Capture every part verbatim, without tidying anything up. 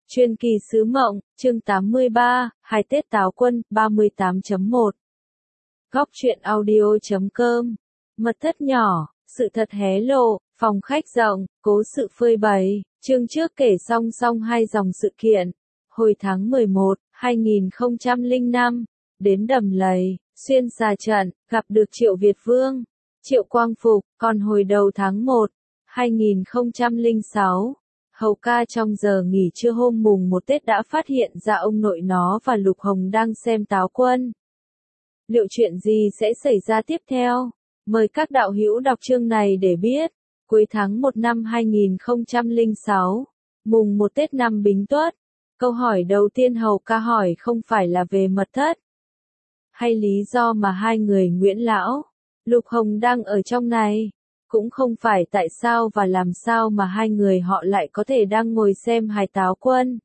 Truyền kỳ sứ mộng, chương tám mươi ba, Hai Tết Táo Quân, ba mươi tám chấm một. Góc truyện audio chấm com. Mật thất nhỏ, sự thật hé lộ, phòng khách rộng, cố sự phơi bày. Chương trước kể song song hai dòng sự kiện. Hồi tháng mười một, hai nghìn không trăm lẻ năm, đến Đầm Lầy, xuyên xà trận, gặp được Triệu Việt Vương, Triệu Quang Phục. Còn hồi đầu tháng một, hai nghìn không trăm lẻ sáu, Hầu ca trong giờ nghỉ trưa hôm mùng một Tết đã phát hiện ra ông nội nó và Lục Hồng đang xem Táo Quân. Liệu chuyện gì sẽ xảy ra tiếp theo? Mời các đạo hữu đọc chương này để biết. Cuối tháng một năm hai nghìn không trăm lẻ sáu, mùng một Tết năm Bính Tuất. Câu hỏi đầu tiên Hầu ca hỏi không phải là về mật thất, hay lý do mà hai người Nguyễn Lão, Lục Hồng đang ở trong này. Cũng không phải tại sao và làm sao mà hai người họ lại có thể đang ngồi xem hài Táo Quân.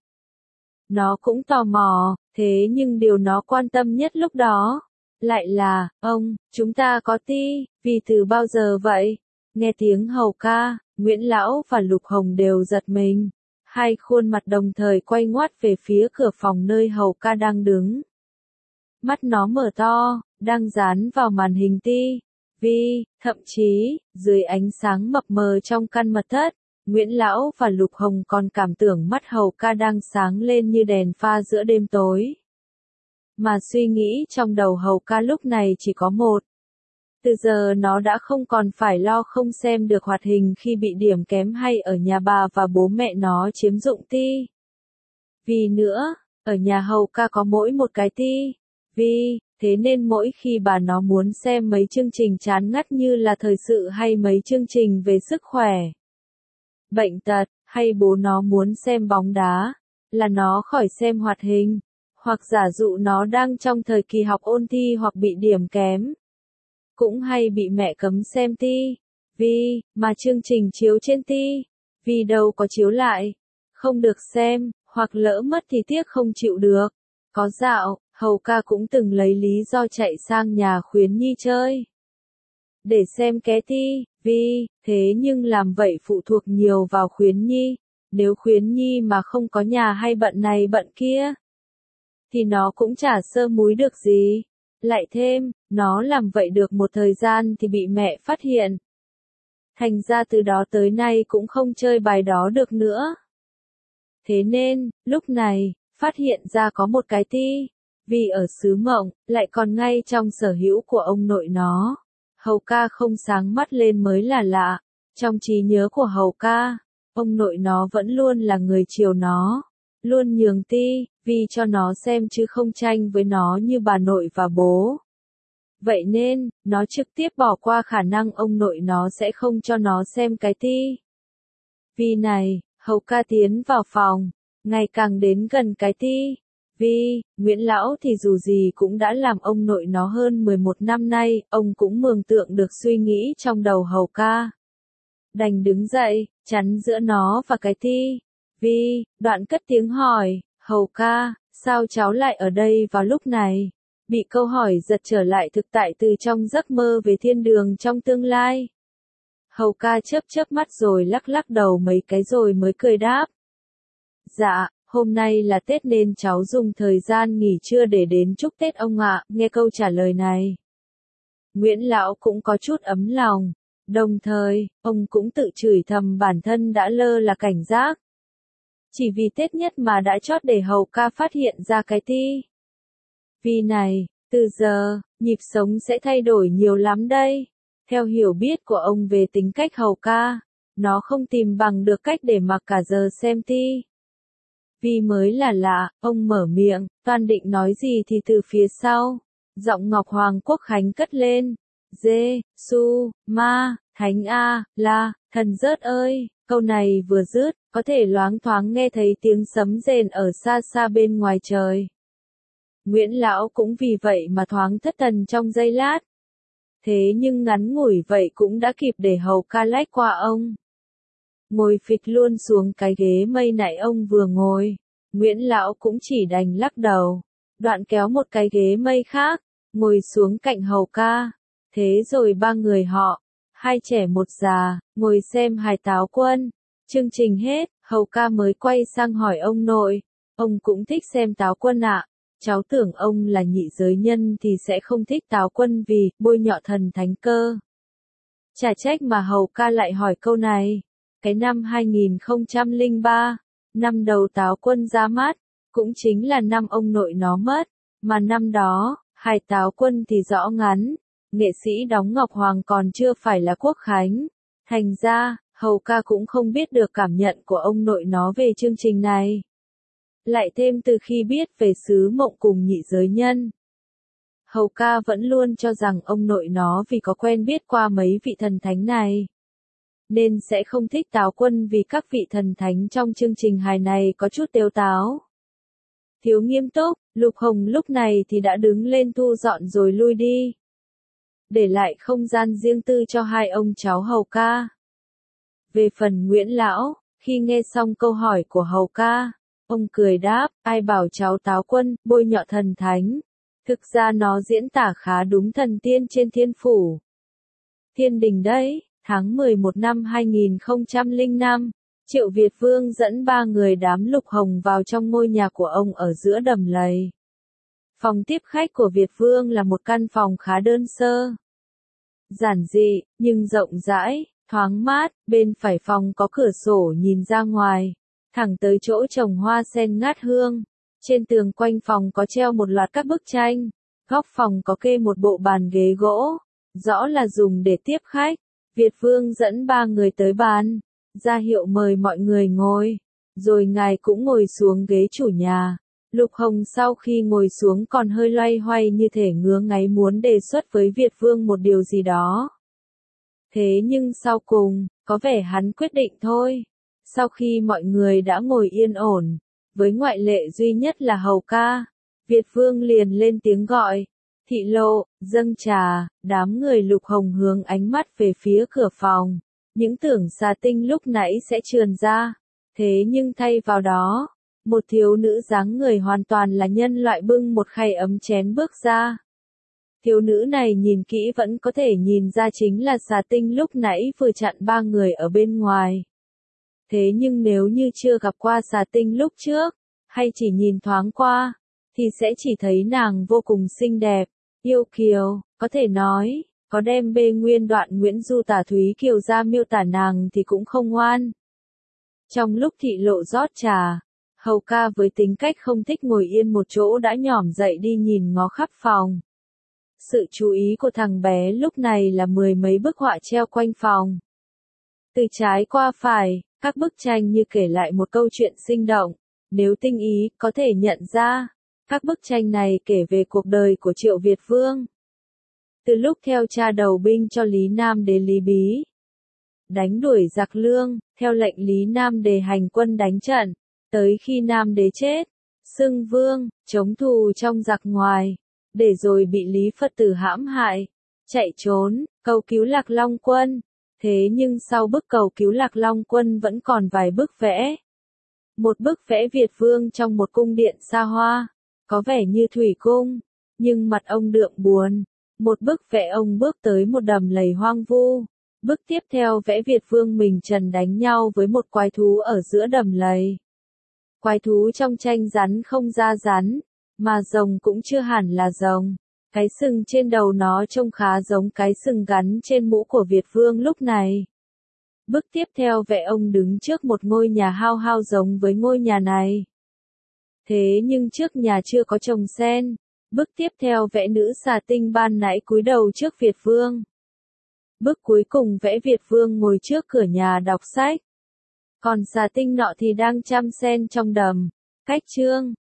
Nó cũng tò mò, thế nhưng điều nó quan tâm nhất lúc đó lại là, ông, chúng ta có ti, vì từ bao giờ vậy? Nghe tiếng Hầu ca, Nguyễn Lão và Lục Hồng đều giật mình. Hai khuôn mặt đồng thời quay ngoắt về phía cửa phòng nơi Hầu ca đang đứng. Mắt nó mở to, đang dán vào màn hình ti vi, thậm chí, dưới ánh sáng mập mờ trong căn mật thất, Nguyễn Lão và Lục Hồng còn cảm tưởng mắt Hầu ca đang sáng lên như đèn pha giữa đêm tối. Mà suy nghĩ trong đầu Hầu ca lúc này chỉ có một. Từ giờ nó đã không còn phải lo không xem được hoạt hình khi bị điểm kém hay ở nhà bà và bố mẹ nó chiếm dụng ti vì nữa, ở nhà Hầu ca có mỗi một cái ti vi. Thế nên mỗi khi bà nó muốn xem mấy chương trình chán ngắt như là thời sự hay mấy chương trình về sức khỏe, bệnh tật, hay bố nó muốn xem bóng đá, là nó khỏi xem hoạt hình, hoặc giả dụ nó đang trong thời kỳ học ôn thi hoặc bị điểm kém. Cũng hay bị mẹ cấm xem ti vi, mà chương trình chiếu trên ti vi đâu có chiếu lại, không được xem, hoặc lỡ mất thì tiếc không chịu được. Có dạo, Hầu ca cũng từng lấy lý do chạy sang nhà Khuyến Nhi chơi để xem ké ti vi, thế nhưng làm vậy phụ thuộc nhiều vào Khuyến Nhi. Nếu Khuyến Nhi mà không có nhà hay bận này bận kia, thì nó cũng chả sơ múi được gì. Lại thêm, nó làm vậy được một thời gian thì bị mẹ phát hiện. Thành ra từ đó tới nay cũng không chơi bài đó được nữa. Thế nên, lúc này, phát hiện ra có một cái ti vì ở xứ mộng, lại còn ngay trong sở hữu của ông nội nó. Hầu ca không sáng mắt lên mới là lạ. Trong trí nhớ của Hầu ca, ông nội nó vẫn luôn là người chiều nó, luôn nhường ti vì cho nó xem chứ không tranh với nó như bà nội và bố. Vậy nên, nó trực tiếp bỏ qua khả năng ông nội nó sẽ không cho nó xem cái ti vì này. Hầu ca tiến vào phòng, ngày càng đến gần cái ti vi. Nguyễn Lão thì dù gì cũng đã làm ông nội nó hơn mười một năm nay, ông cũng mường tượng được suy nghĩ trong đầu Hầu ca. Đành đứng dậy, chắn giữa nó và cái ti vi, đoạn cất tiếng hỏi, Hầu ca, sao cháu lại ở đây vào lúc này? Bị câu hỏi giật trở lại thực tại từ trong giấc mơ về thiên đường trong tương lai. Hầu ca chớp chớp mắt rồi lắc lắc đầu mấy cái rồi mới cười đáp. Dạ, hôm nay là Tết nên cháu dùng thời gian nghỉ trưa để đến chúc Tết ông ạ. Nghe câu trả lời này, Nguyễn Lão cũng có chút ấm lòng. Đồng thời, ông cũng tự chửi thầm bản thân đã lơ là cảnh giác. Chỉ vì Tết nhất mà đã chót để Hầu ca phát hiện ra cái ti vì này, từ giờ, nhịp sống sẽ thay đổi nhiều lắm đây. Theo hiểu biết của ông về tính cách Hầu ca, nó không tìm bằng được cách để mặc cả giờ xem ti vì mới là lạ. Ông mở miệng, toan định nói gì thì từ phía sau, giọng Ngọc Hoàng Quốc Khánh cất lên. Dê, su, ma, thánh a, la, thần rớt ơi. Câu này vừa dứt, có thể loáng thoáng nghe thấy tiếng sấm rền ở xa xa bên ngoài trời. Nguyễn Lão cũng vì vậy mà thoáng thất thần trong giây lát. Thế nhưng ngắn ngủi vậy cũng đã kịp để Hầu ca lách qua ông, ngồi phịch luôn xuống cái ghế mây nãy ông vừa ngồi. Nguyễn Lão cũng chỉ đành lắc đầu, đoạn kéo một cái ghế mây khác, ngồi xuống cạnh Hầu ca. Thế rồi ba người họ, hai trẻ một già, ngồi xem hài Táo Quân. Chương trình hết, Hầu ca mới quay sang hỏi ông nội, ông cũng thích xem Táo Quân ạ, cháu tưởng ông là nhị giới nhân thì sẽ không thích Táo Quân vì bôi nhọ thần thánh cơ. Chả trách mà Hầu ca lại hỏi câu này. Cái năm hai nghìn không trăm lẻ ba, năm đầu Táo Quân ra mắt, cũng chính là năm ông nội nó mất, mà năm đó, hài Táo Quân thì rõ ngắn, nghệ sĩ đóng Ngọc Hoàng còn chưa phải là Quốc Khánh. Thành ra, Hầu ca cũng không biết được cảm nhận của ông nội nó về chương trình này. Lại thêm từ khi biết về sứ mộng cùng nhị giới nhân, Hầu ca vẫn luôn cho rằng ông nội nó vì có quen biết qua mấy vị thần thánh này, nên sẽ không thích Táo Quân vì các vị thần thánh trong chương trình hài này có chút tếu táo. Thiếu nghiêm túc, Lục Hồng lúc này thì đã đứng lên thu dọn rồi lui đi, để lại không gian riêng tư cho hai ông cháu Hầu ca. Về phần Nguyễn Lão, khi nghe xong câu hỏi của Hầu ca, ông cười đáp, ai bảo cháu Táo Quân bôi nhọ thần thánh. Thực ra nó diễn tả khá đúng thần tiên trên thiên phủ. Thiên đình đấy, tháng mười một năm hai nghìn không trăm lẻ năm, Triệu Việt Vương dẫn ba người đám Lục Hồng vào trong ngôi nhà của ông ở giữa đầm lầy. Phòng tiếp khách của Việt Vương là một căn phòng khá đơn sơ, giản dị, nhưng rộng rãi, thoáng mát, bên phải phòng có cửa sổ nhìn ra ngoài, thẳng tới chỗ trồng hoa sen ngát hương. Trên tường quanh phòng có treo một loạt các bức tranh, góc phòng có kê một bộ bàn ghế gỗ, rõ là dùng để tiếp khách. Việt Vương dẫn ba người tới bàn, ra hiệu mời mọi người ngồi, rồi ngài cũng ngồi xuống ghế chủ nhà. Lục Hồng sau khi ngồi xuống còn hơi loay hoay như thể ngứa ngáy muốn đề xuất với Việt Vương một điều gì đó. Thế nhưng sau cùng, có vẻ hắn quyết định thôi. Sau khi mọi người đã ngồi yên ổn, với ngoại lệ duy nhất là Hầu ca, Việt Vương liền lên tiếng gọi, thị lộ, dâng trà. Đám người Lục Hồng hướng ánh mắt về phía cửa phòng, những tưởng xà tinh lúc nãy sẽ trườn ra, thế nhưng thay vào đó, một thiếu nữ dáng người hoàn toàn là nhân loại bưng một khay ấm chén bước ra. Thiếu nữ này nhìn kỹ vẫn có thể nhìn ra chính là xà tinh lúc nãy vừa chặn ba người ở bên ngoài. Thế nhưng nếu như chưa gặp qua xà tinh lúc trước, hay chỉ nhìn thoáng qua, thì sẽ chỉ thấy nàng vô cùng xinh đẹp, yêu kiều, có thể nói, có đem bê nguyên đoạn Nguyễn Du tả Thúy Kiều ra miêu tả nàng thì cũng không ngoan. Trong lúc thị lộ rót trà, Hầu ca với tính cách không thích ngồi yên một chỗ đã nhỏm dậy đi nhìn ngó khắp phòng. Sự chú ý của thằng bé lúc này là mười mấy bức họa treo quanh phòng. Từ trái qua phải, các bức tranh như kể lại một câu chuyện sinh động. Nếu tinh ý, có thể nhận ra, các bức tranh này kể về cuộc đời của Triệu Việt Vương. Từ lúc theo cha đầu binh cho Lý Nam Đế Lý Bí, đánh đuổi giặc Lương, theo lệnh Lý Nam Đế hành quân đánh trận, tới khi Nam Đế chết, xưng vương, chống thù trong giặc ngoài, để rồi bị Lý Phật tử hãm hại, chạy trốn, cầu cứu Lạc Long Quân. Thế nhưng sau bức cầu cứu Lạc Long Quân vẫn còn vài bức vẽ. Một bức vẽ Việt Vương trong một cung điện xa hoa, có vẻ như thủy cung, nhưng mặt ông đượm buồn. Một bức vẽ ông bước tới một đầm lầy hoang vu. Bức tiếp theo vẽ Việt Vương mình trần đánh nhau với một quái thú ở giữa đầm lầy. Quái thú trong tranh rắn không ra rắn, mà rồng cũng chưa hẳn là rồng. Cái sừng trên đầu nó trông khá giống cái sừng gắn trên mũ của Việt Vương lúc này. Bức tiếp theo vẽ ông đứng trước một ngôi nhà hao hao giống với ngôi nhà này. Thế nhưng trước nhà chưa có trồng sen. Bức tiếp theo vẽ nữ xà tinh ban nãy cúi đầu trước Việt Vương. Bức cuối cùng vẽ Việt Vương ngồi trước cửa nhà đọc sách. Còn xà tinh nọ thì đang chăm sen trong đầm. Cách chương